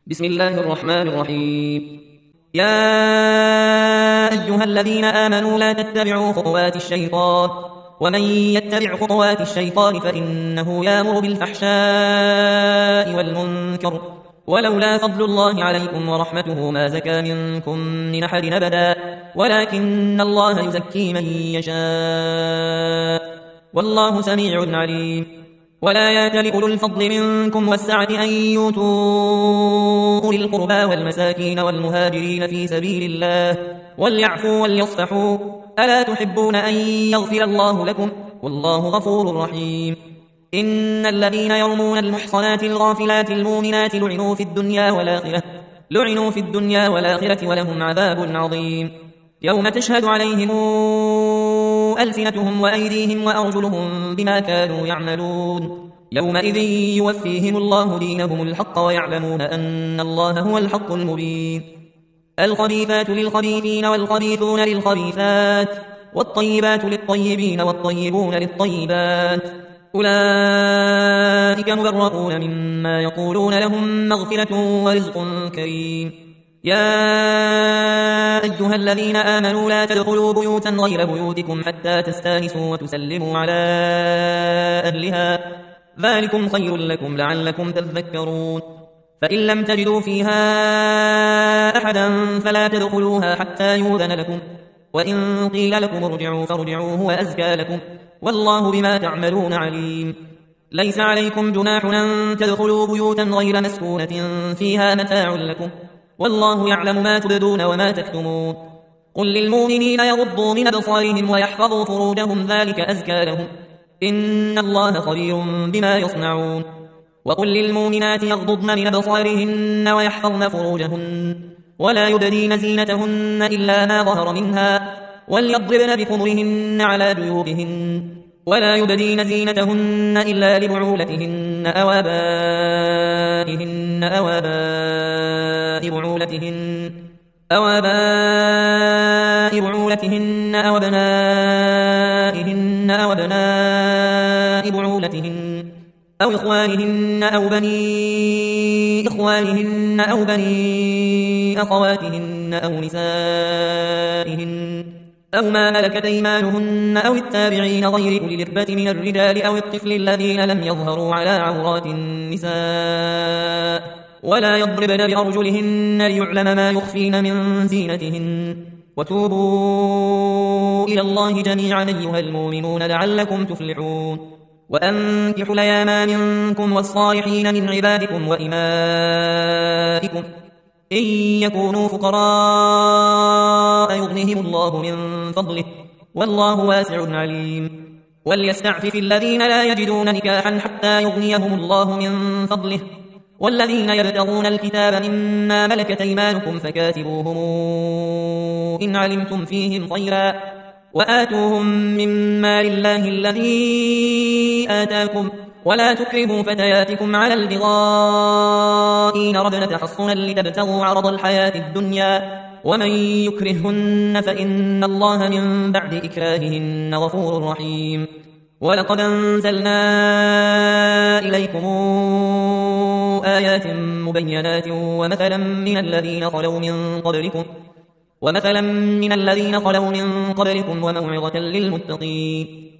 بسم الله الرحمن الرحيم. يا أيها الذين آمنوا لا تتبعوا خطوات الشيطان، ومن يتبع خطوات الشيطان فإنه يأمر بالفحشاء والمنكر، ولولا فضل الله عليكم ورحمته ما زكى منكم من أحد أبدا، ولكن الله يزكي من يشاء، والله سميع عليم. ولا يأتل أولو الفضل منكم والسعة أن يؤتوا أولي القربى والمساكين والمهاجرين في سبيل الله وليعفوا وليصفحوا، ألا تحبون أن يغفر الله لكم؟ والله غفور رحيم. إن الذين يرمون المحصنات الغافلات المؤمنات لعنوا في الدنيا والآخرة ولهم عذاب عظيم. يوم تشهد عليهم ألسنتهم وأيديهم وأرجلهم بما كانوا يعملون، يومئذ يوفيهم الله دينهم الحق ويعلمون أن الله هو الحق المبين. الخبيثات للخبيثين والخبيثون للخبيثات، والطيبات للطيبين والطيبون للطيبات، أولئك مبرؤون مما يقولون لهم مغفرة ورزق كريم. يا أيها الذين آمنوا لا تدخلوا بيوتا غير بيوتكم حتى تستانسوا وتسلموا على أهلها، ذلكم خير لكم لعلكم تذكرون. فإن لم تجدوا فيها أحدا فلا تدخلوها حتى يؤذن لكم، وإن قيل لكم ارجعوا فارجعوا هو أزكى لكم، والله بما تعملون عليم. ليس عليكم جناح أن تدخلوا بيوتا غير مسكونة فيها متاع لكم، والله يعلم ما تبدون وما تكتمون. قل للمؤمنين يغضوا من أبصارهم ويحفظوا فروجهم ذلك أزكى لهم، إن الله خبير بما يصنعون. وقل للمؤمنات يغضضن من أبصارهن ويحفظن فروجهن ولا يبدين زينتهن إلا ما ظهر منها، وليضربن بخمرهن على جيوبهن، ولا يبدين زينتهن إلا لبعولتهن أو آبائهن أو آباء بعولتهن أو أبنائهن أو أبناء بعولتهن أو إخوانهن أو بني إخوانهن أو بني أخواتهن أو نسائهن أو ما ملكت أيمانهن أو التابعين غير أولي الإربة من الرجال أو الطفل الذين لم يظهروا على عورات النساء، ولا يضربن بأرجلهن ليعلم ما يخفين من زينتهن. وتوبوا إلى الله جميعا أيها المؤمنون لعلكم تفلحون. وأنكحوا الأيام منكم والصالحين من عبادكم وإمائكم إن يكونوا فقراء يغنهم الله من فضله، والله واسع عليم. وليستعفف الذين لا يجدون نكاحا حتى يغنيهم الله من فضله، والذين يبتغون الكتاب مما ملكت أيمانكم فكاتبوهم إن علمتم فيهم خيرا، وآتوهم مما لله الذي آتاكم، ولا تكرهوا فتياتكم على البغاء إن أردنا تحصنا لتبتغوا عرض الحياة الدنيا، ومن يكرههن فإن الله من بعد إكراههن غفور رحيم. ولقد أنزلنا إليكم آيات مبينات ومثلا من الذين خلوا من قبلكم وموعظة للمتقين.